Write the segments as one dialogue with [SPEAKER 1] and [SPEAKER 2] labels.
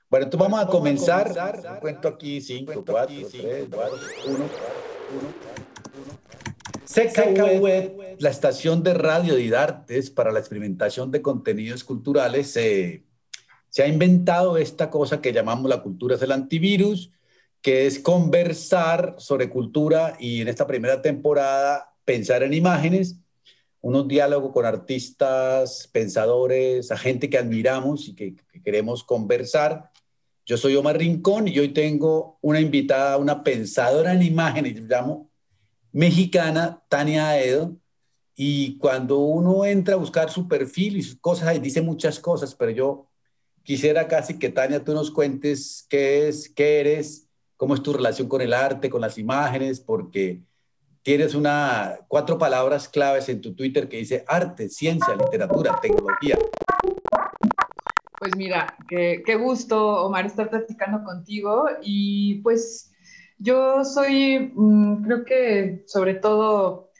[SPEAKER 1] Bueno, entonces vamos a comenzar. Cuento aquí 5, 4, 3, 2, 1. Seca Web, la estación de radio de Idartes para la experimentación de contenidos culturales, se ha inventado esta cosa que llamamos la cultura es el antivirus, que es conversar sobre cultura y en esta primera temporada pensar en imágenes, unos diálogos con artistas, pensadores, a gente que admiramos y que queremos conversar. Yo soy Omar Rincón y hoy tengo una invitada, una pensadora en imágenes, llamo mexicana, Tania Aedo. Y cuando uno entra a buscar su perfil y sus cosas, ahí dice muchas cosas, pero yo quisiera casi que Tania tú nos cuentes qué es, qué eres, cómo es tu relación con el arte, con las imágenes, porque tienes 4 palabras claves en tu Twitter que dice arte, ciencia, literatura, tecnología.
[SPEAKER 2] Pues mira, qué gusto, Omar, estar platicando contigo. Y pues yo soy, creo que sobre todo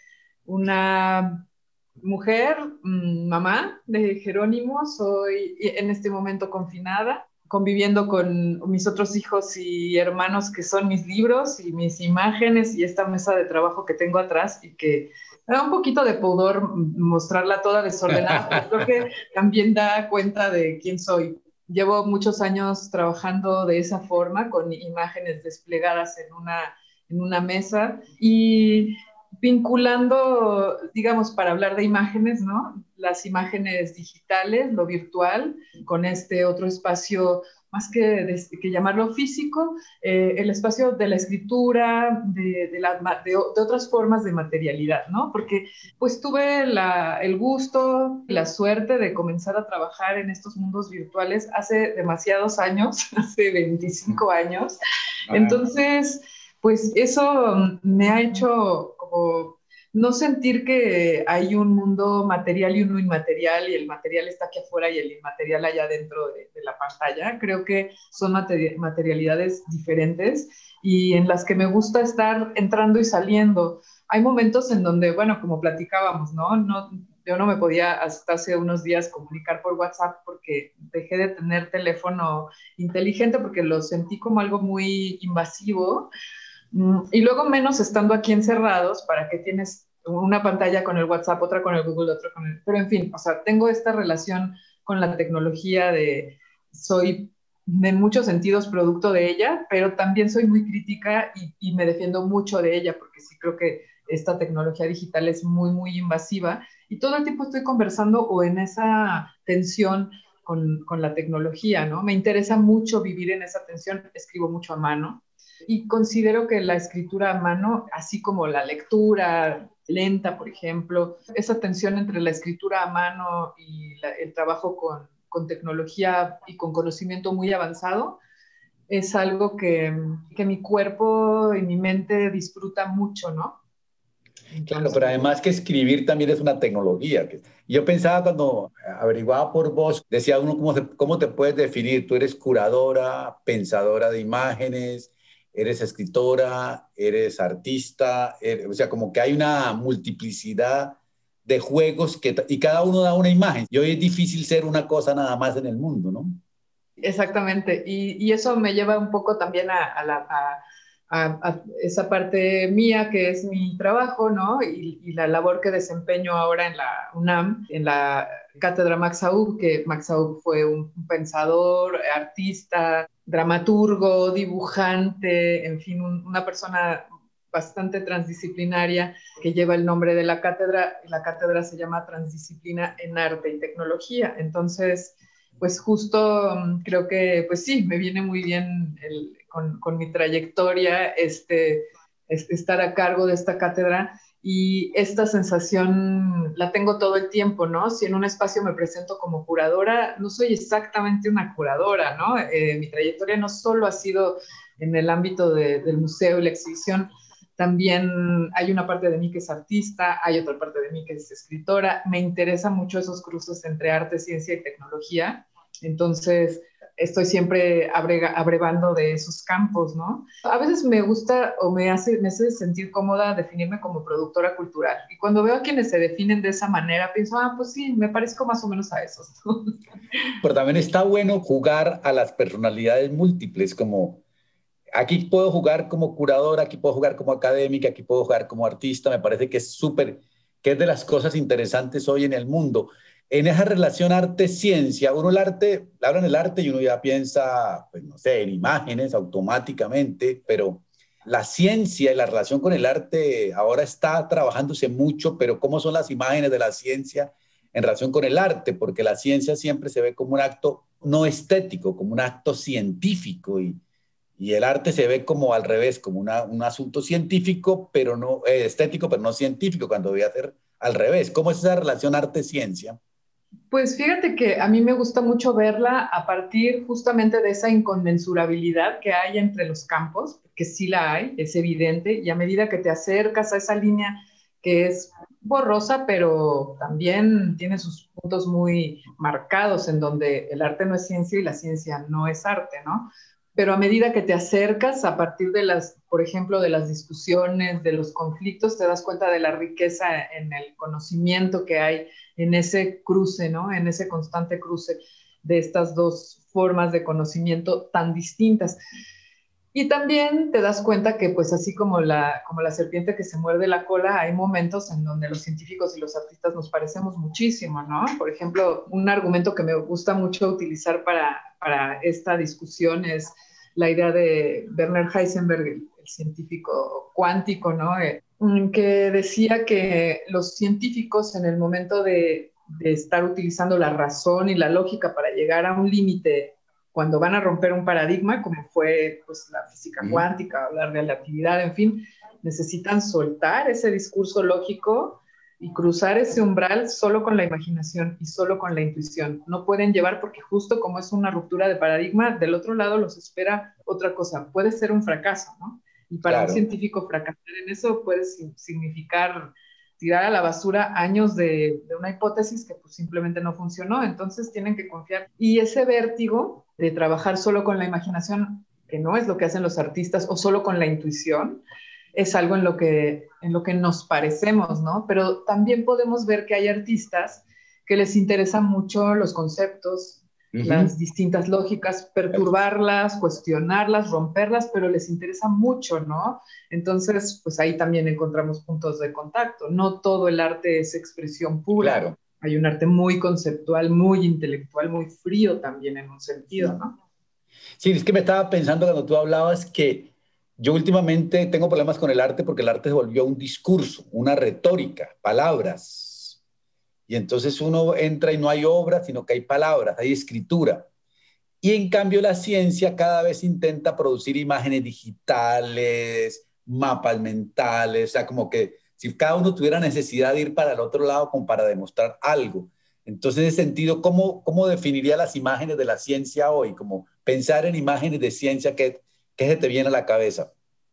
[SPEAKER 2] una mujer, mamá de Jerónimo. Soy en este momento confinada, conviviendo con mis otros hijos y hermanos que son mis libros y mis imágenes y esta mesa de trabajo que tengo atrás y que me da un poquito de pudor mostrarla toda desordenada, pero creo que también da cuenta de quién soy. Llevo muchos años trabajando de esa forma, con imágenes desplegadas en una mesa y vinculando, digamos, para hablar de imágenes, ¿no? Las imágenes digitales, lo virtual, con este otro espacio, más que llamarlo físico, el espacio de la escritura, de otras formas de materialidad, ¿no? Porque pues tuve el gusto y la suerte de comenzar a trabajar en estos mundos virtuales hace demasiados años, hace 25 años. Entonces, pues eso me ha hecho como no sentir que hay un mundo material y uno inmaterial y el material está aquí afuera y el inmaterial allá dentro de la pantalla. Creo que son materialidades diferentes y en las que me gusta estar entrando y saliendo. Hay momentos en donde, bueno, como platicábamos, ¿no? Yo no me podía hasta hace unos días comunicar por WhatsApp porque dejé de tener teléfono inteligente porque lo sentí como algo muy invasivo. Y luego menos estando aquí encerrados, para que tienes una pantalla con el WhatsApp, otra con el Google, otra con el... Pero en fin, o sea, tengo esta relación con la tecnología soy en muchos sentidos producto de ella, pero también soy muy crítica y me defiendo mucho de ella, porque sí creo que esta tecnología digital es muy, muy invasiva y todo el tiempo estoy conversando o en esa tensión con la tecnología, ¿no? Me interesa mucho vivir en esa tensión, escribo mucho a mano, y considero que la escritura a mano, así como la lectura lenta, por ejemplo, esa tensión entre la escritura a mano y el trabajo con tecnología y con conocimiento muy avanzado, es algo que mi cuerpo y mi mente disfruta mucho, ¿no?
[SPEAKER 1] Claro,
[SPEAKER 2] Entonces,
[SPEAKER 1] pero además que escribir también es una tecnología. Yo pensaba cuando averiguaba por vos, decía uno cómo te puedes definir. Tú eres curadora, pensadora de imágenes, eres escritora, eres artista, o sea, como que hay una multiplicidad de juegos y cada uno da una imagen. Y hoy es difícil ser una cosa nada más en el mundo, ¿no?
[SPEAKER 2] exactamente, y eso me lleva un poco también a esa parte mía que es mi trabajo, ¿no? Y la labor que desempeño ahora en la UNAM, en la cátedra Max Aub, que Max Aub fue un pensador, artista, dramaturgo, dibujante, en fin, una persona bastante transdisciplinaria que lleva el nombre de la cátedra. La cátedra se llama Transdisciplina en Arte y Tecnología. Entonces, pues justo creo que, pues sí, me viene muy bien con mi trayectoria estar a cargo de esta cátedra, y esta sensación la tengo todo el tiempo, ¿no? Si en un espacio me presento como curadora, no soy exactamente una curadora, ¿no? Mi trayectoria no solo ha sido en el ámbito del museo y la exhibición, también hay una parte de mí que es artista, hay otra parte de mí que es escritora. Me interesan mucho esos cruces entre arte, ciencia y tecnología. Entonces, estoy siempre abrevando de esos campos, ¿no? A veces me gusta o me hace sentir cómoda definirme como productora cultural. Y cuando veo a quienes se definen de esa manera, pienso, pues sí, me parezco más o menos a esos, ¿no?
[SPEAKER 1] Pero también está bueno jugar a las personalidades múltiples, como aquí puedo jugar como curador, aquí puedo jugar como académica, aquí puedo jugar como artista. Me parece que es súper, que es de las cosas interesantes hoy en el mundo. En esa relación arte-ciencia, uno el arte, habla en el arte y uno ya piensa, pues no sé, en imágenes automáticamente, pero la ciencia y la relación con el arte ahora está trabajándose mucho, pero ¿cómo son las imágenes de la ciencia en relación con el arte? Porque la ciencia siempre se ve como un acto no estético, como un acto científico y el arte se ve como al revés, como un asunto científico, pero no estético, pero no científico, cuando debe ser al revés. ¿Cómo es esa relación arte-ciencia?
[SPEAKER 2] Pues fíjate que a mí me gusta mucho verla a partir justamente de esa inconmensurabilidad que hay entre los campos, que sí la hay, es evidente, y a medida que te acercas a esa línea que es borrosa, pero también tiene sus puntos muy marcados en donde el arte no es ciencia y la ciencia no es arte, ¿no? Pero a medida que te acercas a partir de las, por ejemplo, de las discusiones, de los conflictos, te das cuenta de la riqueza en el conocimiento que hay en ese cruce, ¿no? En ese constante cruce de estas dos formas de conocimiento tan distintas. Y también te das cuenta que, pues así como la serpiente que se muerde la cola, hay momentos en donde los científicos y los artistas nos parecemos muchísimo, ¿no? Por ejemplo, un argumento que me gusta mucho utilizar para esta discusión es la idea de Werner Heisenberg, el científico cuántico, ¿no? Que decía que los científicos en el momento de estar utilizando la razón y la lógica para llegar a un límite cuando van a romper un paradigma, como fue pues, la física cuántica, la relatividad, en fin, necesitan soltar ese discurso lógico y cruzar ese umbral solo con la imaginación y solo con la intuición. No pueden llevar porque justo como es una ruptura de paradigma, del otro lado los espera otra cosa. Puede ser un fracaso, ¿no? Y para un
[SPEAKER 1] Claro.
[SPEAKER 2] científico fracasar en eso puede significar tirar a la basura años de una hipótesis que pues simplemente no funcionó, entonces tienen que confiar. Y ese vértigo de trabajar solo con la imaginación, que no es lo que hacen los artistas, o solo con la intuición, es algo en lo que nos parecemos, ¿no? Pero también podemos ver que hay artistas que les interesan mucho los conceptos, las distintas lógicas, perturbarlas, cuestionarlas, romperlas, pero les interesa mucho, ¿no? Entonces, pues ahí también encontramos puntos de contacto. No todo el arte es expresión pura.
[SPEAKER 1] Claro.
[SPEAKER 2] Hay un arte muy conceptual, muy intelectual, muy frío también en un sentido, ¿no?
[SPEAKER 1] Sí, es que me estaba pensando cuando tú hablabas que yo últimamente tengo problemas con el arte porque el arte se volvió un discurso, una retórica, palabras. Y entonces uno entra y no hay obras, sino que hay palabras, hay escritura. Y en cambio la ciencia cada vez intenta producir imágenes digitales, mapas mentales, o sea, como que si cada uno tuviera necesidad de ir para el otro lado como para demostrar algo. Entonces, en ese sentido, ¿cómo definiría las imágenes de la ciencia hoy? Como pensar en imágenes de ciencia, ¿qué se te viene a la cabeza?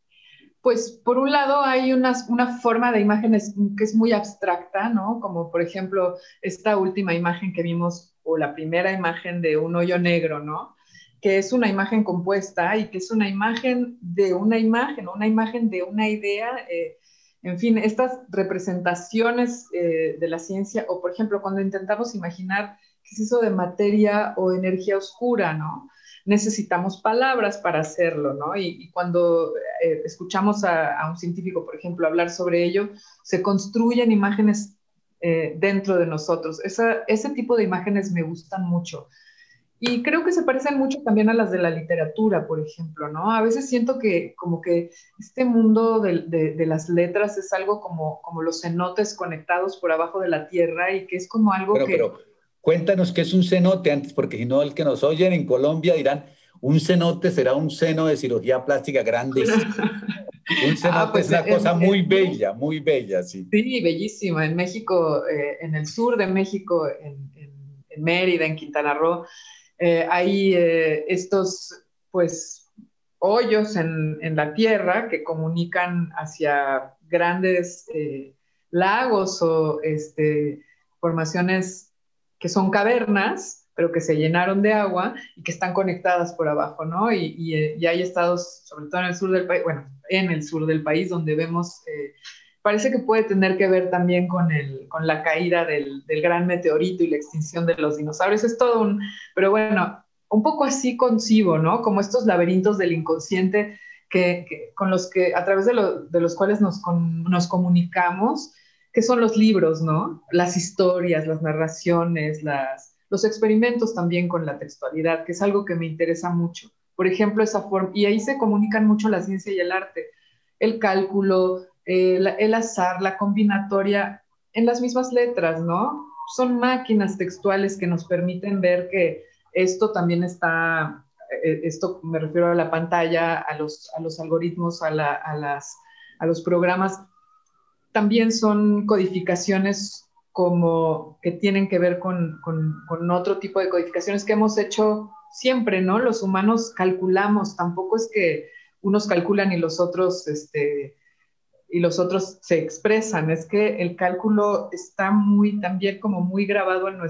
[SPEAKER 2] Pues por un lado hay una forma de imágenes que es muy abstracta, ¿no? Como por ejemplo esta última imagen que vimos, o la primera imagen de un hoyo negro, ¿no? Que es una imagen compuesta y que es una imagen de una imagen de una idea. En fin, estas representaciones de la ciencia, o por ejemplo cuando intentamos imaginar qué es eso de materia o energía oscura, ¿no? Necesitamos palabras para hacerlo, ¿no? Y cuando escuchamos a un científico, por ejemplo, hablar sobre ello, se construyen imágenes dentro de nosotros. Ese tipo de imágenes me gustan mucho. Y creo que se parecen mucho también a las de la literatura, por ejemplo, ¿no? A veces siento que como que este mundo de las letras es algo como los cenotes conectados por abajo de la tierra y que es como algo
[SPEAKER 1] Bueno,
[SPEAKER 2] que...
[SPEAKER 1] pero cuéntanos qué es un cenote antes, porque si no, el que nos oyen en Colombia dirán, un cenote será un seno de cirugía plástica grande y sí. Un cenote es
[SPEAKER 2] Pues
[SPEAKER 1] una cosa muy bella, sí.
[SPEAKER 2] sí, bellísima. En México, en el sur de México, en Mérida, en Quintana Roo, hay estos, pues, hoyos en la tierra que comunican hacia grandes lagos o formaciones que son cavernas pero que se llenaron de agua y que están conectadas por abajo, ¿no? Y hay estados, sobre todo en el sur del país, bueno, en el sur del país, donde vemos, parece que puede tener que ver también con la caída del gran meteorito y la extinción de los dinosaurios. Es todo pero bueno, un poco así concibo, ¿no? Como estos laberintos del inconsciente con los que, a través de los cuales nos comunicamos, que son los libros, ¿no? Las historias, las narraciones, los experimentos también con la textualidad, que es algo que me interesa mucho. Por ejemplo, esa forma, y ahí se comunican mucho la ciencia y el arte, el cálculo, el azar, la combinatoria, en las mismas letras, ¿no? Son máquinas textuales que nos permiten ver que esto también está, esto me refiero a la pantalla, a los algoritmos, a los programas, también son codificaciones como que tienen que ver con otro tipo de codificaciones que hemos hecho siempre, ¿no? Los humanos calculamos, tampoco es que unos calculan y los otros se expresan, es que el cálculo está también como muy grabado en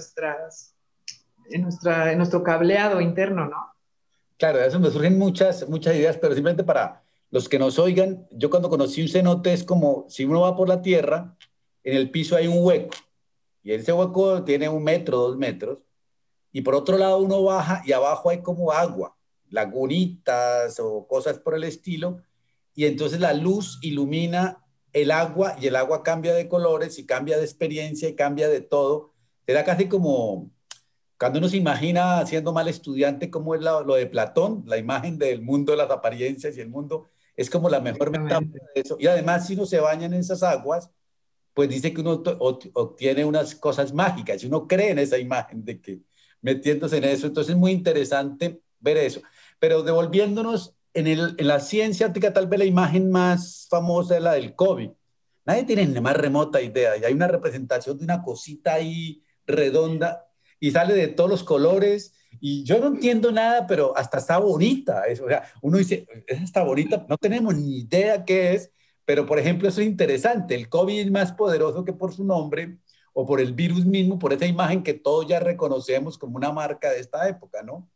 [SPEAKER 2] nuestro cableado interno, ¿no?
[SPEAKER 1] Claro, de eso me surgen muchas ideas, pero simplemente para los que nos oigan, yo cuando conocí un cenote es como si uno va por la tierra, en el piso hay un hueco, y ese hueco tiene 1 metro, 2 metros, y por otro lado uno baja y abajo hay como agua, lagunitas o cosas por el estilo, y entonces la luz ilumina el agua y el agua cambia de colores y cambia de experiencia y cambia de todo. Te da casi como cuando uno se imagina siendo mal estudiante, cómo es lo de Platón, la imagen del mundo de las apariencias y el mundo, es como la mejor metáfora
[SPEAKER 2] Exactamente.
[SPEAKER 1] de eso. Y además, si uno se baña en esas aguas, pues dice que uno obtiene unas cosas mágicas, y uno cree en esa imagen de que metiéndose en eso, entonces es muy interesante ver eso. Pero devolviéndonos en la ciencia ática, tal vez la imagen más famosa es la del COVID. Nadie tiene ni más remota idea, y hay una representación de una cosita ahí redonda y sale de todos los colores, y yo no entiendo nada, pero hasta está bonita. Eso, o sea, uno dice, está bonita, no tenemos ni idea qué es, pero por ejemplo, eso es interesante. El COVID es más poderoso que por su nombre o por el virus mismo, por esa imagen que todos ya reconocemos como una marca de esta época, ¿no?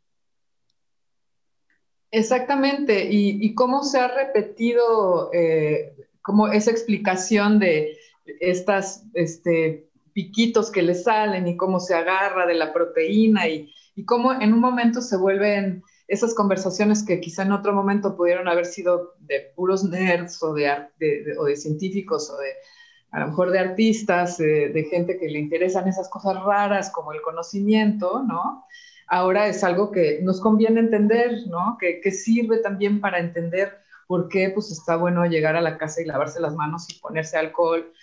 [SPEAKER 2] Exactamente, y cómo se ha repetido como esa explicación de estas piquitos que le salen y cómo se agarra de la proteína y cómo en un momento se vuelven esas conversaciones que quizá en otro momento pudieron haber sido de puros nerds o de científicos o de a lo mejor de artistas, de gente que le interesan esas cosas raras como el conocimiento, ¿no? Ahora es algo que nos conviene entender, ¿no? Que sirve también para entender por qué pues está bueno llegar a la casa y lavarse las manos y ponerse alcohol,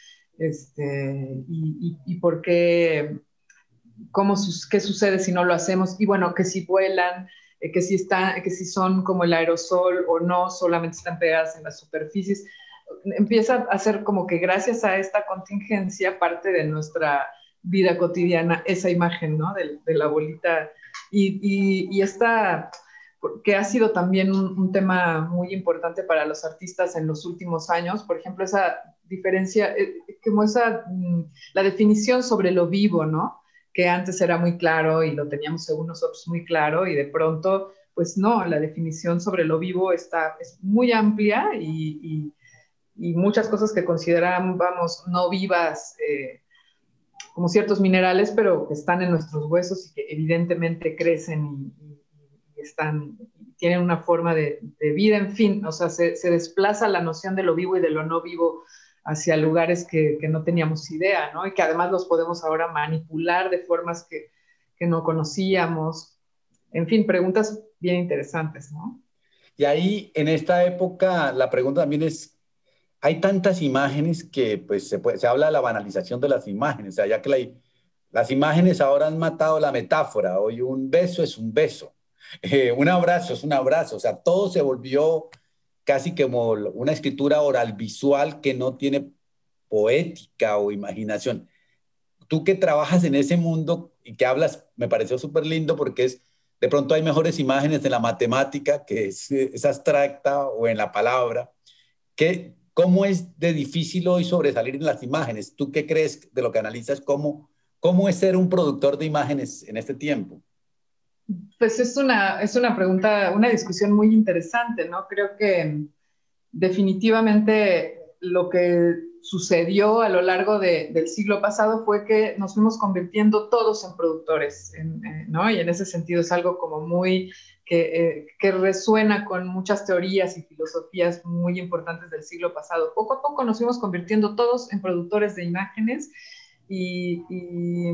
[SPEAKER 2] y por qué, qué sucede si no lo hacemos, y bueno, que si vuelan, que si son como el aerosol o no, solamente están pegadas en las superficies. Empieza a ser como que gracias a esta contingencia parte de nuestra vida cotidiana esa imagen, ¿no? De la bolita y esta, que ha sido también un tema muy importante para los artistas en los últimos años, por ejemplo, esa diferencia, como la definición sobre lo vivo, ¿no? Que antes era muy claro y lo teníamos según nosotros muy claro y de pronto, pues no, la definición sobre lo vivo es muy amplia y muchas cosas que considerábamos no vivas, como ciertos minerales, pero que están en nuestros huesos y que evidentemente crecen y tienen una forma de vida, en fin, o sea, se desplaza la noción de lo vivo y de lo no vivo hacia lugares que no teníamos idea, ¿no? Y que además los podemos ahora manipular de formas que no conocíamos. En fin, preguntas bien interesantes, ¿no?
[SPEAKER 1] Y ahí, en esta época, la pregunta también es, hay tantas imágenes que pues se habla de la banalización de las imágenes, o sea, ya que las imágenes ahora han matado la metáfora. Hoy un beso es un beso, un abrazo es un abrazo, o sea, todo se volvió casi como una escritura oral visual que no tiene poética o imaginación. Tú que trabajas en ese mundo y que hablas, me pareció súper lindo porque de pronto hay mejores imágenes en la matemática, que es abstracta, o en la palabra. ¿Cómo es de difícil hoy sobresalir en las imágenes? ¿Tú qué crees de lo que analizas? ¿Cómo es ser un productor de imágenes en este tiempo?
[SPEAKER 2] Pues es una pregunta, una discusión muy interesante, ¿no? Creo que definitivamente lo que sucedió a lo largo del siglo pasado fue que nos fuimos convirtiendo todos en productores, ¿no? Y en ese sentido es algo como muy que resuena con muchas teorías y filosofías muy importantes del siglo pasado. Poco a poco nos fuimos convirtiendo todos en productores de imágenes y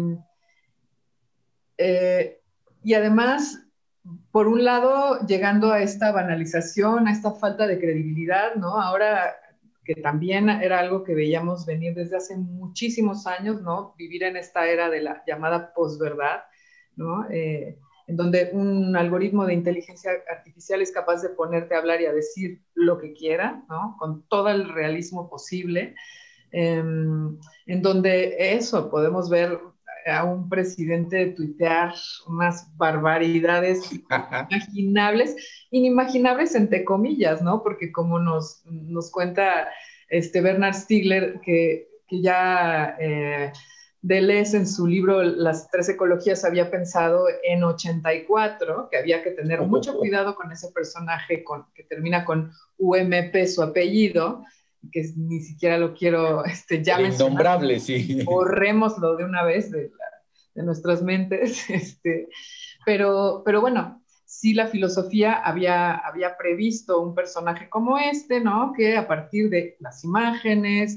[SPEAKER 2] eh, y además, por un lado, llegando a esta banalización, a esta falta de credibilidad, ¿no? Ahora que también era algo que veíamos venir desde hace muchísimos años, ¿no? Vivir en esta era de la llamada posverdad, ¿no? En donde un algoritmo de inteligencia artificial es capaz de ponerte a hablar y a decir lo que quiera, ¿no? Con todo el realismo posible, en donde eso, podemos ver a un presidente tuitear unas barbaridades inimaginables, inimaginables entre comillas, ¿no? Porque como nos cuenta Bernard Stiegler, que ya Deleuze en su libro Las tres ecologías había pensado en 84, que había que tener mucho cuidado con ese personaje que termina con UMP, su apellido, que ni siquiera lo quiero ya
[SPEAKER 1] El
[SPEAKER 2] mencionar.
[SPEAKER 1] innombrable, sí.
[SPEAKER 2] Borrémoslo de una vez de nuestras mentes. Pero bueno, sí la filosofía había previsto un personaje como ¿no? Que a partir de las imágenes,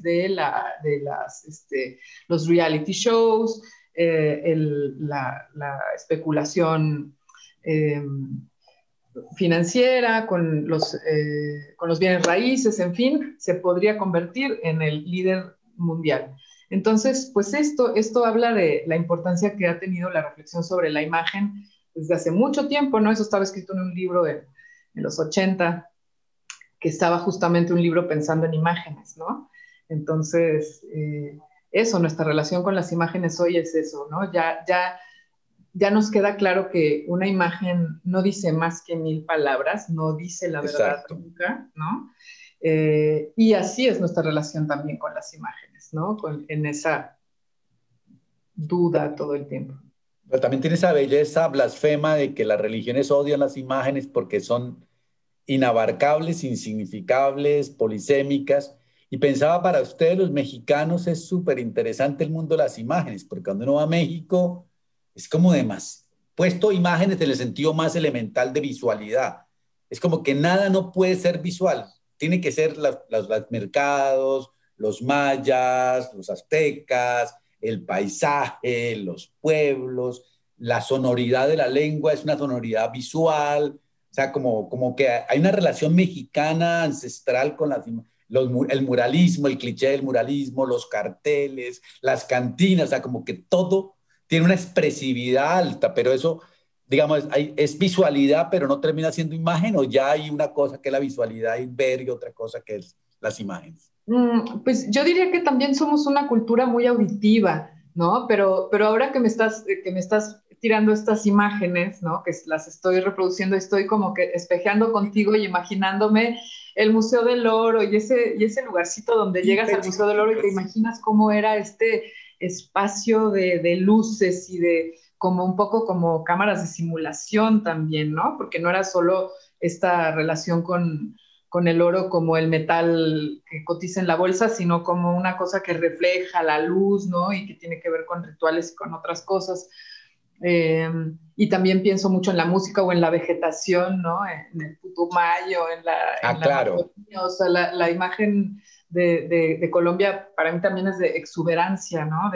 [SPEAKER 2] los reality shows, la especulación financiera, con los bienes raíces, en fin, se podría convertir en el líder mundial. Entonces, pues esto habla de la importancia que ha tenido la reflexión sobre la imagen desde hace mucho tiempo, ¿no? Eso estaba escrito en un libro en los 80, que estaba justamente un libro pensando en imágenes, ¿no? Entonces, eso, nuestra relación con las imágenes hoy es eso, ¿no? Ya nos queda claro que una imagen no dice más que 1000 palabras, no dice la verdad
[SPEAKER 1] Exacto.
[SPEAKER 2] nunca, ¿no? Y así es nuestra relación también con las imágenes, ¿no? En esa duda todo el tiempo.
[SPEAKER 1] Pero también tiene esa belleza blasfema de que las religiones odian las imágenes porque son inabarcables, insignificables, polisémicas. Y pensaba para ustedes, los mexicanos, es súper interesante el mundo de las imágenes, porque cuando uno va a México es como de más, puesto imágenes en el sentido más elemental de visualidad. Es como que nada no puede ser visual. Tiene que ser los mercados, los mayas, los aztecas, el paisaje, los pueblos, la sonoridad de la lengua es una sonoridad visual. O sea, como que hay una relación mexicana ancestral con el muralismo, el cliché del muralismo, los carteles, las cantinas, o sea, como que todo tiene una expresividad alta, pero eso, digamos, es visualidad, pero no termina siendo imagen, o ya hay una cosa que es la visualidad y ver y otra cosa que es las imágenes.
[SPEAKER 2] Pues yo diría que también somos una cultura muy auditiva, ¿no? Pero ahora que me estás tirando estas imágenes, ¿no? Que las estoy reproduciendo, estoy como que espejeando contigo y imaginándome el Museo del Oro y ese lugarcito donde llegas al Museo del Oro y te imaginas cómo era este espacio de luces y de como un poco como cámaras de simulación también, ¿no? Porque no era solo esta relación con el oro como el metal que cotiza en la bolsa, sino como una cosa que refleja la luz, ¿no? Y que tiene que ver con rituales y con otras cosas. Y también pienso mucho en la música o en la vegetación, ¿no? En el Putumayo, en la
[SPEAKER 1] Claro.
[SPEAKER 2] Amazonía. O sea, la imagen de Colombia para mí también es de exuberancia, ¿no?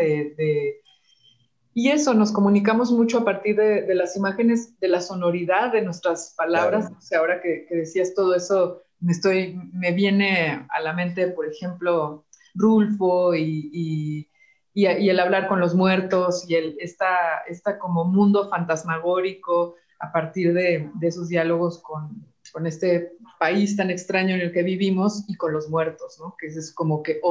[SPEAKER 2] Y eso, nos comunicamos mucho a partir de las imágenes, de la sonoridad de nuestras palabras.
[SPEAKER 1] Claro.
[SPEAKER 2] O sea, ahora que decías todo eso, me viene a la mente, por ejemplo, Rulfo y el hablar con los muertos y esta como mundo fantasmagórico a partir de esos diálogos con este país tan extraño en el que vivimos y con los muertos, ¿no? Que es como que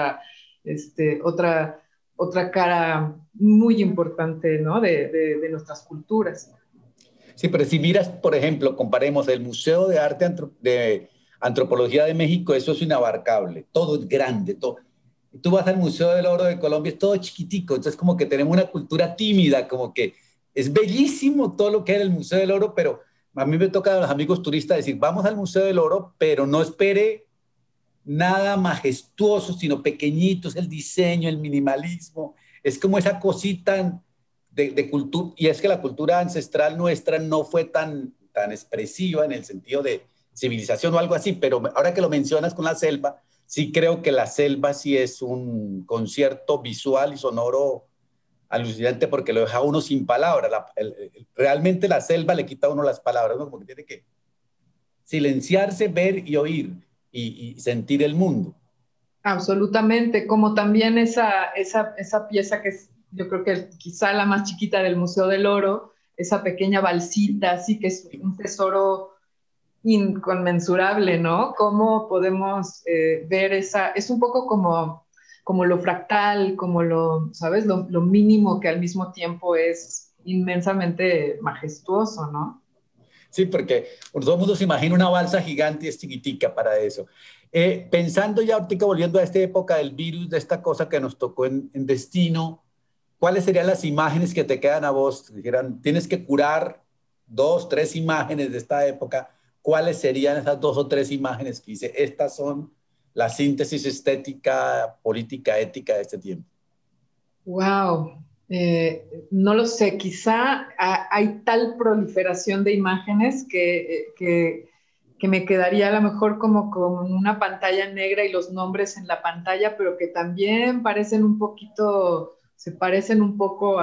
[SPEAKER 2] otra cara muy importante, ¿no? de nuestras culturas.
[SPEAKER 1] Sí, pero si miras, por ejemplo, comparemos el Museo de Arte de Antropología de México, eso es inabarcable, todo es grande, todo. Tú vas al Museo del Oro de Colombia, es todo chiquitico, entonces como que tenemos una cultura tímida, como que Es bellísimo todo lo que hay en el Museo del Oro, pero a mí me toca a los amigos turistas decir, vamos al Museo del Oro, pero no espere nada majestuoso, sino pequeñitos, el diseño, el minimalismo. Es como esa cosita de cultura, y es que la cultura ancestral nuestra no fue tan expresiva en el sentido de civilización o algo así, pero ahora que lo mencionas con la selva, sí creo que la selva sí es un concierto visual y sonoro alucinante porque lo deja a uno sin palabras. Realmente la selva le quita a uno las palabras, ¿no? Como que tiene que silenciarse, ver y oír y sentir el mundo.
[SPEAKER 2] Absolutamente, como también esa pieza que es, yo creo que quizá la más chiquita del Museo del Oro, esa pequeña balsita, así que es un tesoro inconmensurable, ¿no? Cómo podemos ver es un poco como lo fractal, como ¿sabes? Lo mínimo que al mismo tiempo es inmensamente majestuoso, ¿no?
[SPEAKER 1] Sí, porque todo el mundo se imagina una balsa gigante y es chiquitica para eso. Pensando ya ahorita, volviendo a esta época del virus, de esta cosa que nos tocó en destino, ¿cuáles serían las imágenes que te quedan a vos? Dijeran, tienes que curar 2, 3 imágenes de esta época. ¿Cuáles serían esas 2 o 3 imágenes que dice, estas son la síntesis estética, política, ética de este tiempo?
[SPEAKER 2] Wow, no lo sé, quizá hay tal proliferación de imágenes que me quedaría a lo mejor como con una pantalla negra y los nombres en la pantalla, pero que también parecen un poquito, se parecen un poco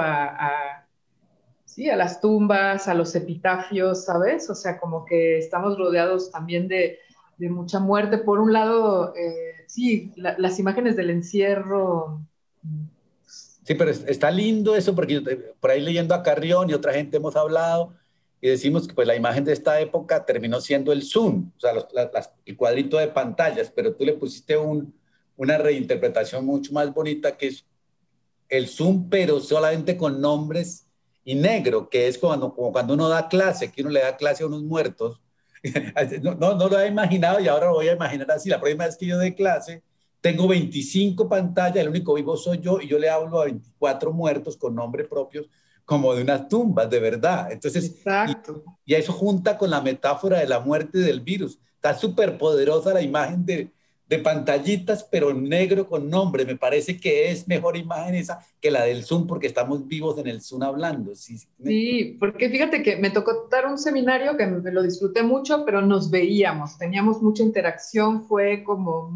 [SPEAKER 2] sí, a las tumbas, a los epitafios, ¿sabes? O sea, como que estamos rodeados también de mucha muerte. Por un lado, sí, las imágenes del encierro.
[SPEAKER 1] Sí, pero está lindo eso porque por ahí leyendo a Carrión y otra gente hemos hablado y decimos que pues la imagen de esta época terminó siendo el zoom, o sea, el cuadrito de pantallas, pero tú le pusiste una reinterpretación mucho más bonita que es el zoom, pero solamente con nombres y negro, que es como cuando uno da clase, que uno le da clase a unos muertos. No lo he imaginado y ahora lo voy a imaginar así. La próxima vez que yo dé clase, tengo 25 pantallas, el único vivo soy yo y yo le hablo a 24 muertos con nombres propios como de unas tumbas, de verdad. Entonces,
[SPEAKER 2] Exacto.
[SPEAKER 1] y eso junta con la metáfora de la muerte del virus. Está súper poderosa la imagen de pantallitas, pero negro con nombre. Me parece que es mejor imagen esa que la del Zoom porque estamos vivos en el Zoom hablando. Sí, sí.
[SPEAKER 2] Sí, porque fíjate que me tocó dar un seminario que me lo disfruté mucho, pero nos veíamos, teníamos mucha interacción, fue como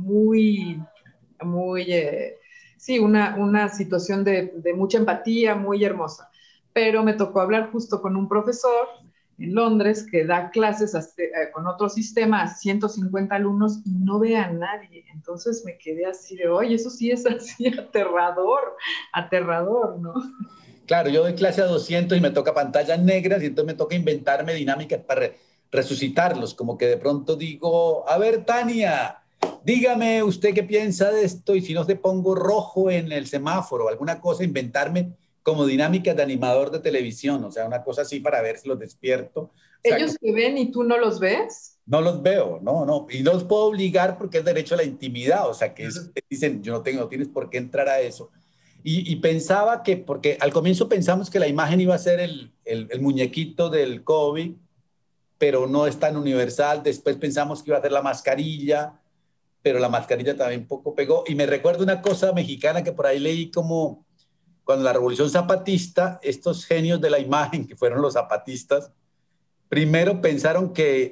[SPEAKER 2] muy, sí, una situación de mucha empatía, muy hermosa. Pero me tocó hablar justo con un profesor en Londres que da clases con otro sistema a 150 alumnos y no ve a nadie. Entonces me quedé así de, oye, eso sí es así aterrador, aterrador, ¿no?
[SPEAKER 1] Claro, yo doy clase a 200 y me toca pantallas negras y entonces me toca inventarme dinámicas para resucitarlos, como que de pronto digo, a ver, Tania, dígame usted qué piensa de esto y si no te pongo rojo en el semáforo, alguna cosa, inventarme como dinámicas de animador de televisión, o sea, una cosa así para ver si los despierto. O sea,
[SPEAKER 2] Ellos te ven y tú no los ves.
[SPEAKER 1] no los veo, no, y no los puedo obligar porque es derecho a la intimidad, o sea, que es, dicen, yo no tengo, no tienes por qué entrar a eso. Y pensaba que, porque al comienzo pensamos que la imagen iba a ser el muñequito del COVID, pero no es tan universal. Después pensamos que iba a ser la mascarilla, pero la mascarilla también poco pegó. Y me recuerdo una cosa mexicana que por ahí leí como cuando la Revolución Zapatista, estos genios de la imagen, que fueron los zapatistas, primero pensaron que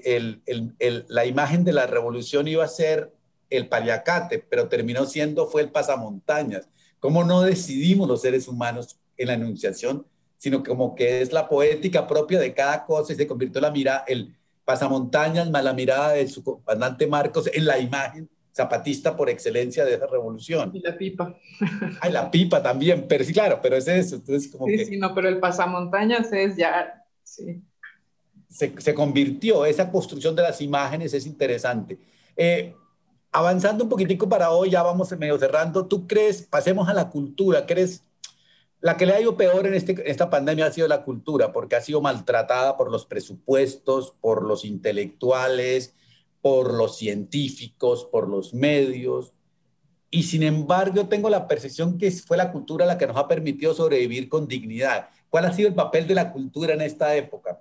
[SPEAKER 1] la imagen de la revolución iba a ser el paliacate, pero terminó siendo, fue el pasamontañas. ¿Cómo no decidimos los seres humanos en la enunciación, sino como que es la poética propia de cada cosa y se convirtió la mirada, el pasamontañas más la mirada de su comandante Marcos en la imagen zapatista por excelencia de esa revolución?
[SPEAKER 2] Y la pipa.
[SPEAKER 1] Ay, la pipa también, pero sí, claro, pero es eso. Entonces, como
[SPEAKER 2] Sí,
[SPEAKER 1] que
[SPEAKER 2] sí, no, pero el pasamontañas es ya, sí.
[SPEAKER 1] se convirtió, esa construcción de las imágenes es interesante. Eh, Avanzando un poquitico para hoy, ya vamos medio cerrando, ¿tú crees, pasemos a la cultura, crees, la que le ha ido peor en esta pandemia ha sido la cultura, porque ha sido maltratada por los presupuestos, por los intelectuales, por los científicos, por los medios? y sin embargo tengo la percepción que fue la cultura la que nos ha permitido sobrevivir con dignidad. ¿Cuál ha sido el papel de la cultura en esta época?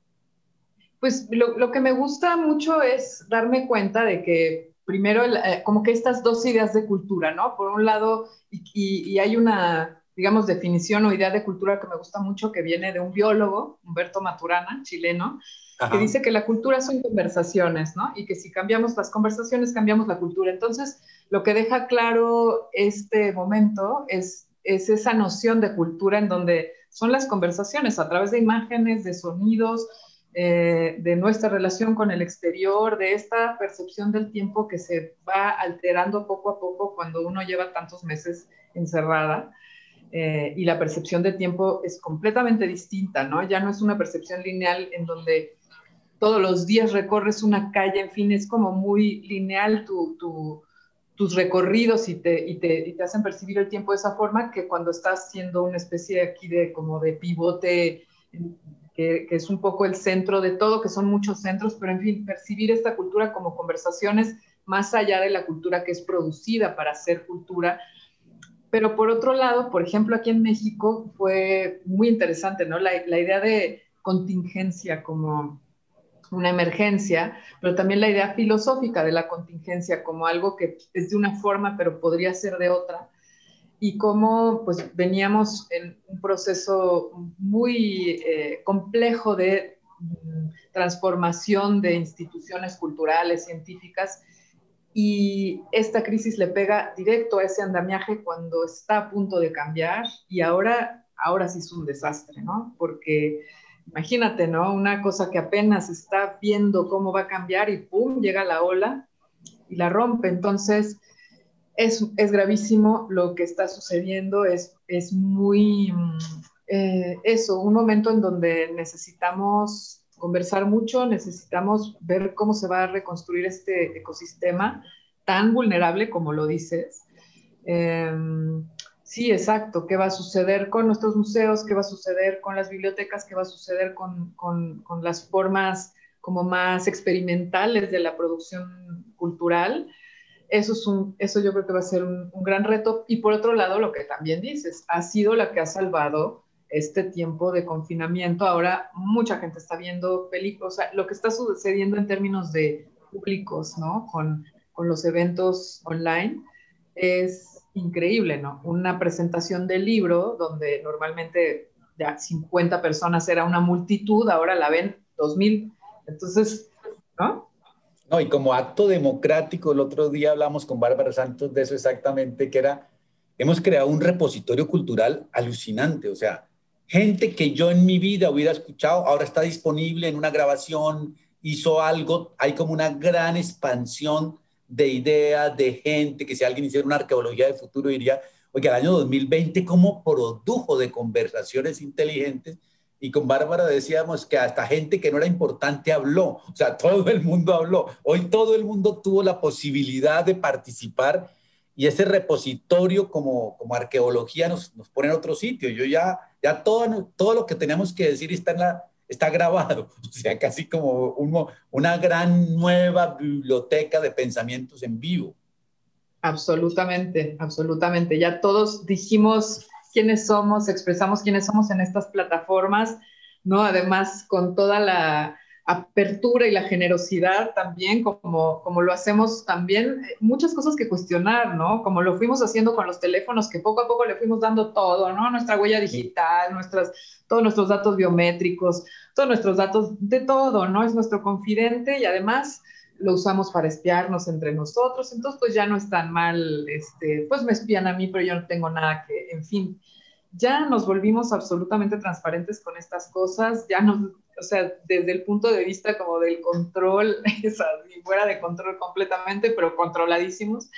[SPEAKER 2] Pues lo que me gusta mucho es darme cuenta de que primero como que estas dos ideas de cultura, ¿no? Por un lado, y hay una, digamos, definición o idea de cultura que me gusta mucho que viene de un biólogo, Humberto Maturana, chileno, que
[SPEAKER 1] Ajá.
[SPEAKER 2] dice que la cultura son conversaciones, ¿no? Y que si cambiamos las conversaciones, cambiamos la cultura. Entonces, lo que deja claro este momento es esa noción de cultura en donde son las conversaciones a través de imágenes, de sonidos, de nuestra relación con el exterior, de esta percepción del tiempo que se va alterando poco a poco cuando uno lleva tantos meses encerrada. Y la percepción de tiempo es completamente distinta, ¿no? Ya no es una percepción lineal en donde todos los días recorres una calle, en fin, es como muy lineal tus recorridos y te hacen percibir el tiempo de esa forma que cuando estás siendo una especie aquí de como de pivote, que es un poco el centro de todo, que son muchos centros, pero en fin, percibir esta cultura como conversaciones más allá de la cultura que es producida para hacer cultura. Pero por otro lado, por ejemplo, aquí en México fue muy interesante, ¿no? La idea de contingencia como una emergencia, pero también la idea filosófica de la contingencia como algo que es de una forma, pero podría ser de otra, y cómo pues veníamos en un proceso muy complejo de transformación de instituciones culturales, científicas, y esta crisis le pega directo a ese andamiaje cuando está a punto de cambiar y ahora sí es un desastre, ¿no? Porque imagínate, ¿no? Una cosa que apenas está viendo cómo va a cambiar y ¡pum! Llega la ola y la rompe. Entonces, es gravísimo lo que está sucediendo, es muy eso, un momento en donde necesitamos conversar mucho, necesitamos ver cómo se va a reconstruir este ecosistema tan vulnerable como lo dices. Eh, sí, exacto, ¿qué va a suceder con nuestros museos? ¿Qué va a suceder con las bibliotecas? ¿Qué va a suceder con las formas como más experimentales de la producción cultural? Eso yo creo que va a ser un gran reto. Y por otro lado, lo que también dices, ha sido la que ha salvado este tiempo de confinamiento. Ahora mucha gente está viendo películas, o sea, lo que está sucediendo en términos de públicos, ¿no? Con los eventos online es increíble, ¿no? Una presentación del libro donde normalmente ya 50 personas era una multitud, ahora la ven 2000. Entonces, ¿no?
[SPEAKER 1] No, y como acto democrático, el otro día hablamos con Bárbara Santos de eso exactamente, que era, hemos creado un repositorio cultural alucinante, o sea, gente que yo en mi vida hubiera escuchado, ahora está disponible en una grabación, hizo algo, hay como una gran expansión de ideas, de gente, que si alguien hiciera una arqueología de futuro diría, oye, el año 2020, ¿cómo produjo de conversaciones inteligentes? Y con Bárbara decíamos que hasta gente que no era importante habló, o sea, todo el mundo habló. Hoy todo el mundo tuvo la posibilidad de participar y ese repositorio como arqueología nos pone en otro sitio. Yo ya todo lo que tenemos que decir está grabado, o sea, casi como una gran nueva biblioteca de pensamientos en vivo.
[SPEAKER 2] Absolutamente, absolutamente. Ya todos dijimos quiénes somos, expresamos quiénes somos en estas plataformas, ¿no? Además, con toda la apertura y la generosidad también, como lo hacemos también, muchas cosas que cuestionar, ¿no? Como lo fuimos haciendo con los teléfonos, que poco a poco le fuimos dando todo, ¿no? Nuestra huella digital, todos nuestros datos biométricos, todos nuestros datos de todo, ¿no? Es nuestro confidente y además lo usamos para espiarnos entre nosotros, entonces pues ya no es tan mal, pues me espían a mí, pero yo no tengo nada que, en fin, ya nos volvimos absolutamente transparentes con estas cosas, o sea, desde el punto de vista como del control, y fuera de control completamente, pero controladísimos.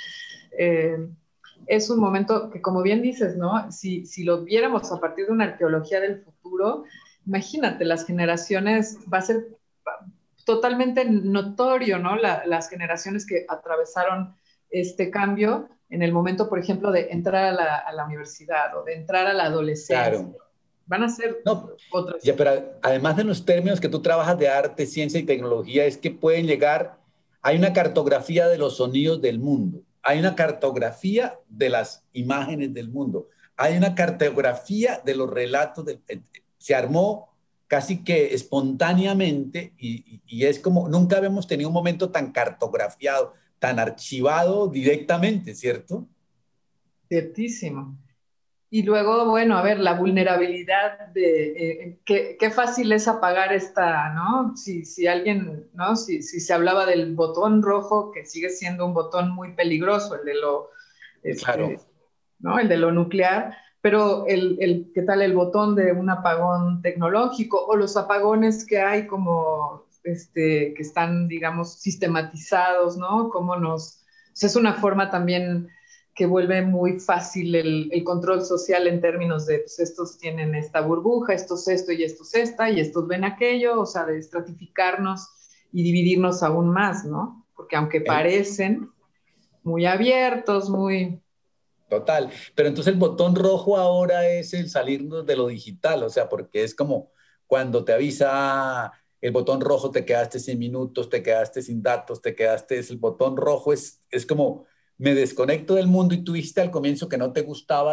[SPEAKER 2] Es un momento que, como bien dices, ¿no? Si lo viéramos a partir de una arqueología del futuro, imagínate, las generaciones, va a ser totalmente notorio, ¿no? Las generaciones que atravesaron este cambio en el momento, por ejemplo, de entrar a la universidad o de entrar a la adolescencia.
[SPEAKER 1] Claro.
[SPEAKER 2] Van a ser
[SPEAKER 1] No,
[SPEAKER 2] otras.
[SPEAKER 1] ya, pero además de los términos que tú trabajas de arte, ciencia y tecnología, es que pueden llegar, hay una cartografía de los sonidos del mundo. hay una cartografía de las imágenes del mundo, hay una cartografía de los relatos, se armó casi que espontáneamente y es como, nunca habíamos tenido un momento tan cartografiado, tan archivado directamente, ¿cierto?
[SPEAKER 2] Ciertísimo. Y luego, bueno, a ver, la vulnerabilidad de qué fácil es apagar esta, ¿no? Si alguien, ¿no? Si se hablaba del botón rojo, que sigue siendo un botón muy peligroso, el de lo,
[SPEAKER 1] Claro.
[SPEAKER 2] ¿no? El de lo nuclear, pero ¿qué tal el botón de un apagón tecnológico o los apagones que hay como, que están, digamos, sistematizados, ¿no? Cómo nos, o sea, es una forma también que vuelve muy fácil el control social en términos de, pues estos tienen esta burbuja, estos esto y estos esta, y estos ven aquello, o sea, de estratificarnos y dividirnos aún más, ¿no? Porque aunque parecen muy abiertos, muy...
[SPEAKER 1] Total, pero entonces el botón rojo ahora es el salirnos de lo digital, o sea, porque es como cuando te avisa el botón rojo, te quedaste sin minutos, te quedaste sin datos, te quedaste, el botón rojo es como me desconecto del mundo y tú dijiste al comienzo que no te gustaba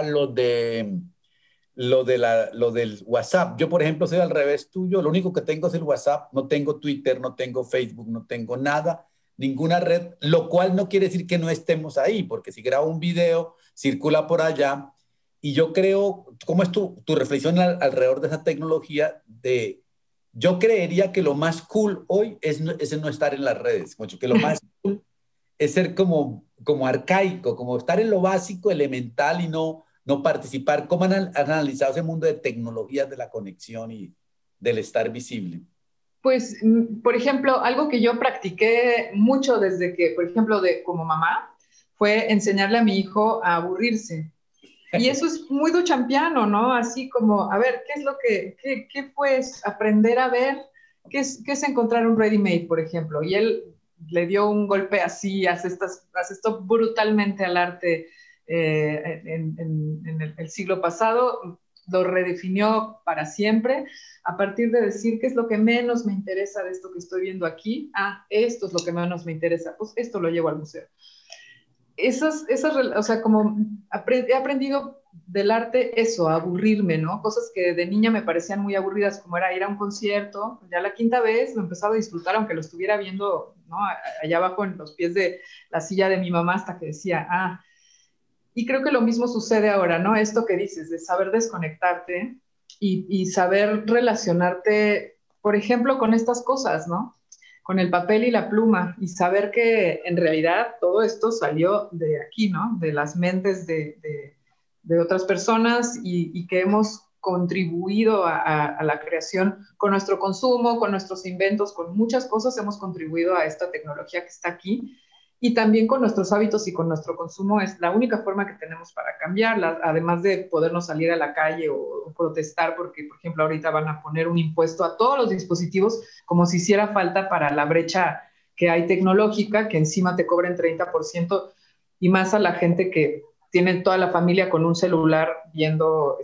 [SPEAKER 1] lo del WhatsApp. Yo, por ejemplo, soy al revés tuyo, lo único que tengo es el WhatsApp, no tengo Twitter, no tengo Facebook, no tengo nada, ninguna red, lo cual no quiere decir que no estemos ahí, porque si grabo un video, circula por allá, y yo creo, ¿cómo es tu reflexión alrededor de esa tecnología? Yo creería que lo más cool hoy es no estar en las redes, mucho, que lo más cool es ser como arcaico, como estar en lo básico, elemental y no participar. ¿Cómo han analizado ese mundo de tecnologías, de la conexión y del estar visible?
[SPEAKER 2] Pues, por ejemplo, algo que yo practiqué mucho desde que, por ejemplo, como mamá, fue enseñarle a mi hijo a aburrirse. Y eso es muy duchampiano, ¿no? Así como, a ver, ¿qué es lo qué puedes aprender a ver? ¿Qué es encontrar un ready-made, por ejemplo? Y él le dio un golpe así, hace esto brutalmente al arte en el siglo pasado, lo redefinió para siempre, a partir de decir qué es lo que menos me interesa de esto que estoy viendo aquí. Ah, esto es lo que menos me interesa, pues esto lo llevo al museo. O sea, como he aprendido del arte eso, a aburrirme, ¿no? Cosas que de niña me parecían muy aburridas, como era ir a un concierto. Ya la quinta vez lo empezaba a disfrutar, aunque lo estuviera viendo, ¿no? Allá abajo en los pies de la silla de mi mamá, hasta que decía, ah, y creo que lo mismo sucede ahora, ¿no? Esto que dices, de saber desconectarte y saber relacionarte, por ejemplo, con estas cosas, ¿no? Con el papel y la pluma y saber que en realidad todo esto salió de aquí, ¿no? De las mentes de otras personas y que hemos contribuido a la creación con nuestro consumo, con nuestros inventos, con muchas cosas hemos contribuido a esta tecnología que está aquí y también con nuestros hábitos y con nuestro consumo es la única forma que tenemos para cambiarla, además de podernos salir a la calle o protestar porque, por ejemplo, ahorita van a poner un impuesto a todos los dispositivos como si hiciera falta para la brecha que hay tecnológica, que encima te cobren 30% y más a la gente que tiene toda la familia con un celular viendo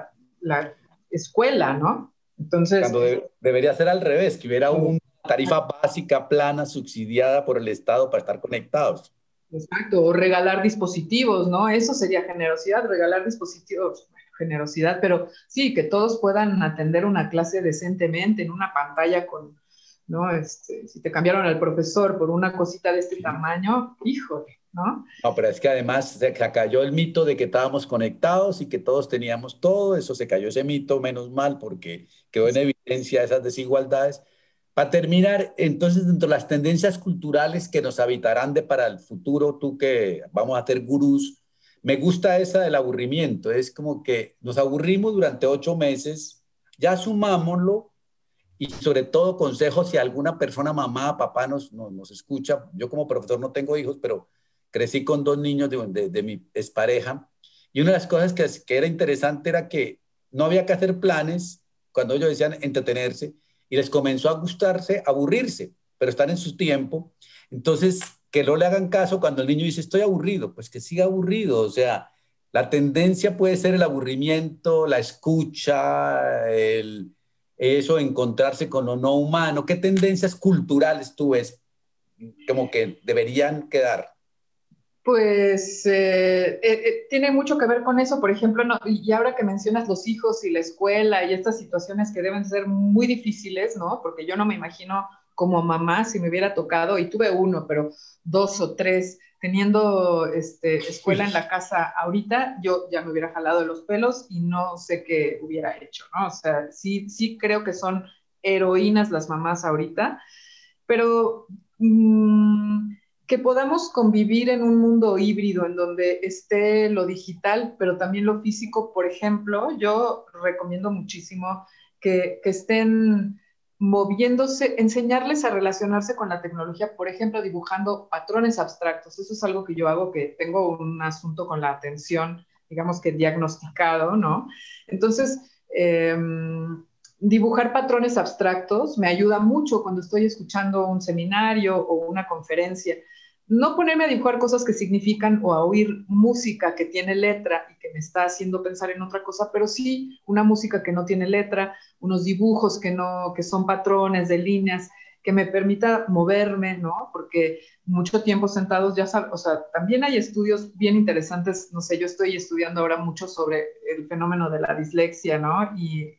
[SPEAKER 2] la escuela, ¿no? Entonces,
[SPEAKER 1] Cuando debería ser al revés, que hubiera una tarifa básica, plana, subsidiada por el Estado para estar conectados.
[SPEAKER 2] exacto, o regalar dispositivos, ¿no? Eso sería generosidad, regalar dispositivos, bueno, generosidad, pero sí, que todos puedan atender una clase decentemente en una pantalla con, ¿no? Si te cambiaron al profesor por una cosita de este
[SPEAKER 1] Sí.
[SPEAKER 2] tamaño, híjole, ¿no?
[SPEAKER 1] No, pero es que además se cayó el mito de que estábamos conectados y que todos teníamos todo, eso se cayó ese mito, menos mal, porque quedó en evidencia esas desigualdades. Para terminar, entonces, dentro de las tendencias culturales que nos habitarán de para el futuro, tú que vamos a ser gurús, me gusta esa del aburrimiento, es como que nos aburrimos durante 8 meses, ya asumámoslo y sobre todo consejos si alguna persona, mamá, papá nos escucha. Yo como profesor no tengo hijos, pero crecí con 2 niños de mi expareja y una de las cosas que era interesante era que no había que hacer planes cuando ellos decían entretenerse y les comenzó a gustarse, aburrirse, pero están en su tiempo. Entonces, que no le hagan caso cuando el niño dice estoy aburrido, pues que siga aburrido, o sea, la tendencia puede ser el aburrimiento, la escucha, eso, encontrarse con lo no humano. ¿Qué tendencias culturales tú ves como que deberían quedar?
[SPEAKER 2] Pues tiene mucho que ver con eso, por ejemplo, no, y ahora que mencionas los hijos y la escuela y estas situaciones que deben ser muy difíciles, ¿no? Porque yo no me imagino como mamá si me hubiera tocado, y tuve uno, pero dos o tres, teniendo escuela en la casa ahorita, yo ya me hubiera jalado de los pelos y no sé qué hubiera hecho, ¿no? O sea, sí, sí creo que son heroínas las mamás ahorita, pero que podamos convivir en un mundo híbrido en donde esté lo digital, pero también lo físico. Por ejemplo, yo recomiendo muchísimo que estén moviéndose, enseñarles a relacionarse con la tecnología, por ejemplo, dibujando patrones abstractos. Eso es algo que yo hago, que tengo un asunto con la atención, digamos que diagnosticado, ¿no? Entonces, dibujar patrones abstractos me ayuda mucho cuando estoy escuchando un seminario o una conferencia. No ponerme a dibujar cosas que significan o a oír música que tiene letra y que me está haciendo pensar en otra cosa, pero sí una música que no tiene letra, unos dibujos que no, que son patrones de líneas, que me permita moverme, ¿no? Porque mucho tiempo sentados, ya sabes, o sea, también hay estudios bien interesantes, no sé, yo estoy estudiando ahora mucho sobre el fenómeno de la dislexia, ¿no?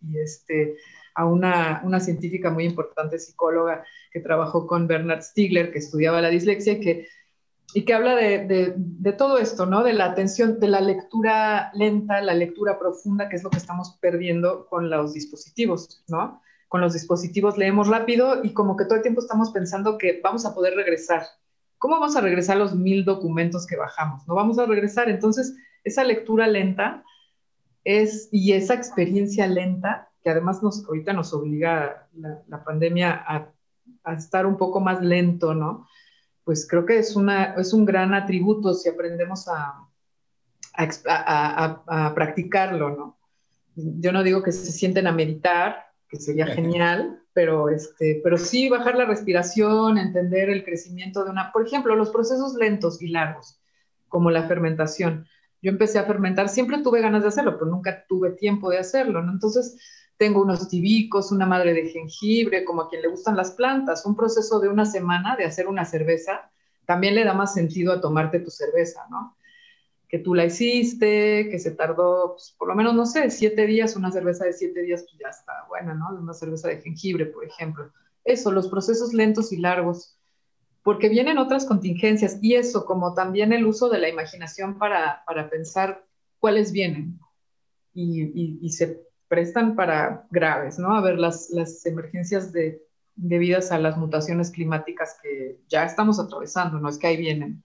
[SPEAKER 2] A una científica muy importante, psicóloga, que trabajó con Bernard Stiegler, que estudiaba la dislexia y que habla de todo esto, ¿no? De la atención, de la lectura lenta, la lectura profunda, que es lo que estamos perdiendo con los dispositivos, ¿no? Con los dispositivos leemos rápido y como que todo el tiempo estamos pensando que vamos a poder regresar. ¿Cómo vamos a regresar los 1000 documentos que bajamos? No vamos a regresar. Entonces, esa lectura lenta y esa experiencia lenta, que además ahorita nos obliga la pandemia a estar un poco más lento, ¿no? Pues creo que es un gran atributo si aprendemos a practicarlo, ¿no? Yo no digo que se sienten a meditar, que sería genial, pero sí bajar la respiración, entender el crecimiento por ejemplo, los procesos lentos y largos, como la fermentación. Yo empecé a fermentar, siempre tuve ganas de hacerlo, pero nunca tuve tiempo de hacerlo, ¿no? Entonces, tengo unos tibicos, una madre de jengibre, como a quien le gustan las plantas, un proceso de una semana de hacer una cerveza, también le da más sentido a tomarte tu cerveza, ¿no? Que tú la hiciste, que se tardó, pues, por lo menos, no sé, 7 días, una cerveza de 7 días, pues ya está buena, ¿no? Una cerveza de jengibre, por ejemplo. Eso, los procesos lentos y largos, porque vienen otras contingencias y eso, como también el uso de la imaginación para pensar cuáles vienen y se prestan para graves, ¿no? A ver, las emergencias debidas a las mutaciones climáticas que ya estamos atravesando, no es que ahí vienen.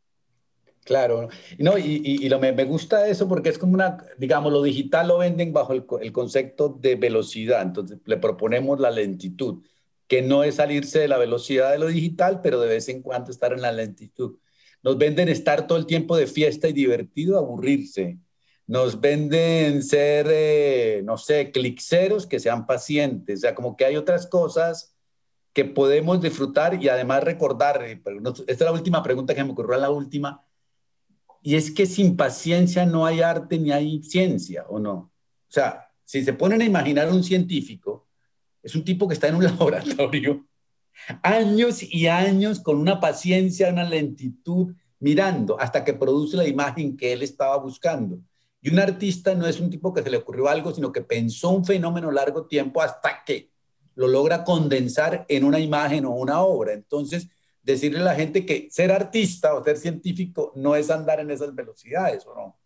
[SPEAKER 1] Claro, no, me gusta eso porque es como una, digamos, lo digital lo venden bajo el concepto de velocidad, entonces le proponemos la lentitud, que no es salirse de la velocidad de lo digital, pero de vez en cuando estar en la lentitud. Nos venden estar todo el tiempo de fiesta y divertido, aburrirse. Nos venden ser, no sé, clixeros que sean pacientes, o sea, como que hay otras cosas que podemos disfrutar y además recordar. Esta es la última pregunta que me ocurrió, la última. Y es que sin paciencia no hay arte ni hay ciencia, ¿o no? O sea, si se ponen a imaginar un científico, es un tipo que está en un laboratorio años y años con una paciencia, una lentitud, mirando hasta que produce la imagen que él estaba buscando. Y un artista no es un tipo que se le ocurrió algo, sino que pensó un fenómeno largo tiempo hasta que lo logra condensar en una imagen o una obra. Entonces, decirle a la gente que ser artista o ser científico no es andar en esas velocidades, ¿o no?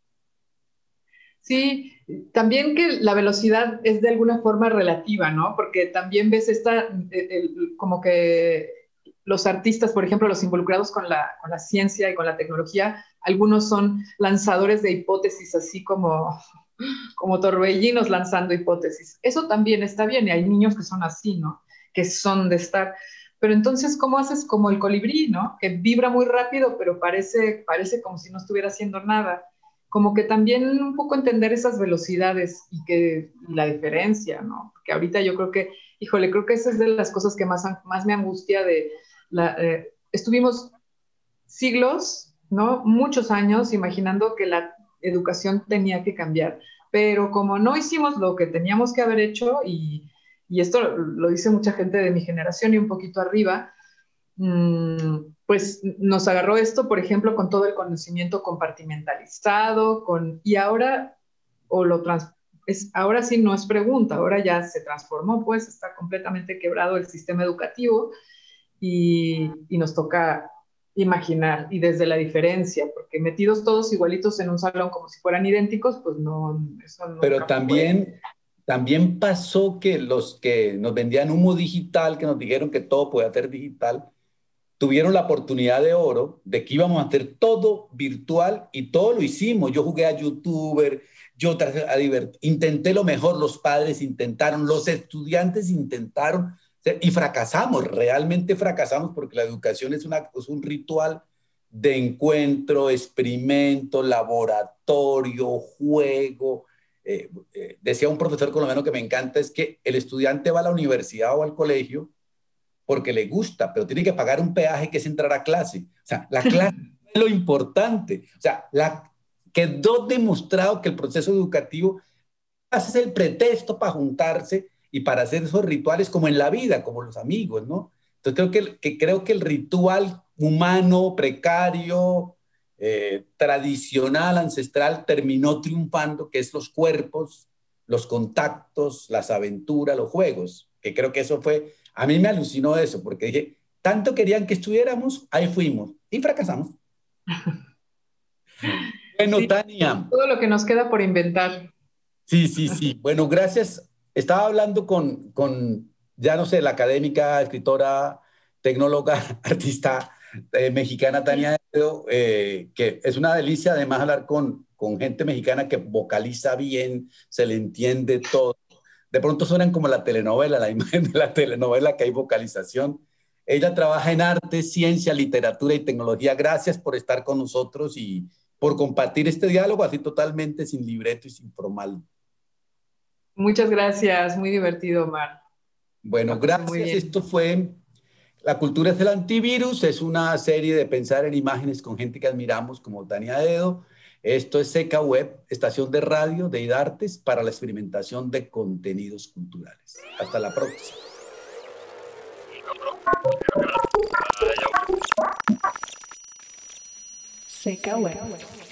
[SPEAKER 2] Sí, también que la velocidad es de alguna forma relativa, ¿no? Porque también ves como que los artistas, por ejemplo, los involucrados con la ciencia y con la tecnología, algunos son lanzadores de hipótesis, así como torbellinos lanzando hipótesis. Eso también está bien, y hay niños que son así, ¿no? Que son de estar. Pero entonces, ¿cómo haces como el colibrí, ¿no? Que vibra muy rápido, pero parece como si no estuviera haciendo nada. Como que también un poco entender esas velocidades y la diferencia, ¿no? Porque ahorita yo creo que, híjole, creo que esa es de las cosas que más me angustia estuvimos siglos, ¿no? Muchos años imaginando que la educación tenía que cambiar, pero como no hicimos lo que teníamos que haber hecho, y esto lo dice mucha gente de mi generación y un poquito arriba, pues nos agarró esto, por ejemplo, con todo el conocimiento compartimentalizado, y ahora, ahora sí no es pregunta, ahora ya se transformó, pues está completamente quebrado el sistema educativo y nos toca imaginar, y desde la diferencia, porque metidos todos igualitos en un salón como si fueran idénticos, pues no, eso
[SPEAKER 1] Pero
[SPEAKER 2] nunca puede.
[SPEAKER 1] también pasó que los que nos vendían humo digital, que nos dijeron que todo podía ser digital, tuvieron la oportunidad de oro de que íbamos a hacer todo virtual y todo lo hicimos. Yo jugué a YouTuber, intenté lo mejor, los padres intentaron, los estudiantes intentaron y fracasamos, realmente fracasamos porque la educación es un ritual de encuentro, experimento, laboratorio, juego. Decía un profesor colombiano que me encanta, es que el estudiante va a la universidad o al colegio porque le gusta, pero tiene que pagar un peaje que es entrar a clase. O sea, la clase es lo importante. O sea, quedó demostrado que el proceso educativo es el pretexto para juntarse y para hacer esos rituales como en la vida, como los amigos, ¿no? Entonces creo que el ritual humano, precario, tradicional, ancestral, terminó triunfando, que es los cuerpos, los contactos, las aventuras, los juegos, que creo que eso fue, a mí me alucinó eso, porque dije, tanto querían que estuviéramos, ahí fuimos y fracasamos. Bueno,
[SPEAKER 2] Sí,
[SPEAKER 1] Tania.
[SPEAKER 2] todo lo que nos queda por inventar.
[SPEAKER 1] Sí, sí, sí. Bueno, gracias. Estaba hablando ya no sé, la académica, escritora, tecnóloga, artista mexicana Tania Edo, que es una delicia además hablar con gente mexicana que vocaliza bien, se le entiende todo. De pronto suenan como la telenovela, la imagen de la telenovela que hay vocalización. Ella trabaja en arte, ciencia, literatura y tecnología. Gracias por estar con nosotros y por compartir este diálogo así totalmente sin libreto y sin formal.
[SPEAKER 2] Muchas gracias, muy divertido, Omar.
[SPEAKER 1] Bueno,
[SPEAKER 2] La pasé muy
[SPEAKER 1] gracias.
[SPEAKER 2] bien.
[SPEAKER 1] Esto fue La cultura es el antivirus. Es una serie de pensar en imágenes con gente que admiramos como Tania Dedo. Esto es Seca Web, estación de radio de IDARTES para la experimentación de contenidos culturales. Hasta la próxima.
[SPEAKER 3] Seca Web.